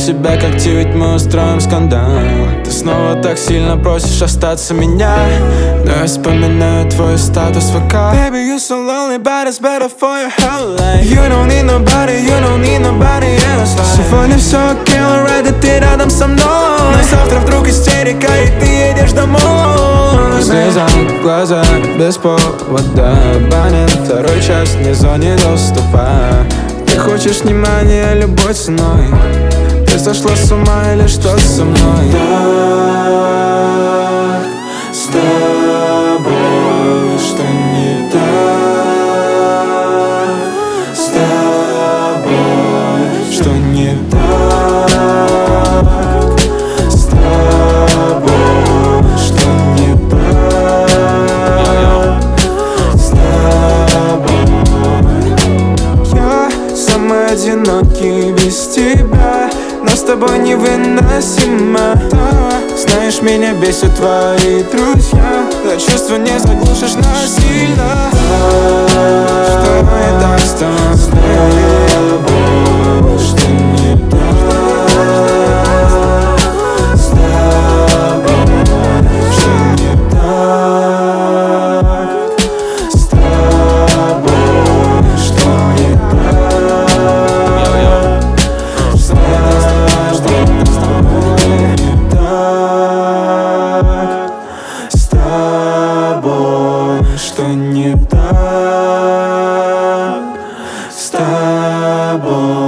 себя, как те, ведь мы устроим скандал. Ты снова так сильно просишь остаться меня, но я вспоминаю твой статус в ВК. Baby, you're so lonely, but it's better for your whole life. You don't need nobody, you don't need nobody else. Сегодня все окей, alright, ты рядом со мной. Но завтра вдруг истерика, и ты едешь домой. Слеза в глаза, без повода. Баня, второй час, не зоне доступа. Ты хочешь внимания любой ценой. Ты сошла с ума или что со мной? Так, с тобой, что не так? С тобой, что не так? С тобой, что не так? С тобой. Я самый одинокий без тебя, но с тобой невыносимо. Знаешь, меня бесят твои друзья, да чувства не заглушишь насильно. Что не так с тобой? Что не так с тобой? Что не так с тобой? Что не что не так с тобой?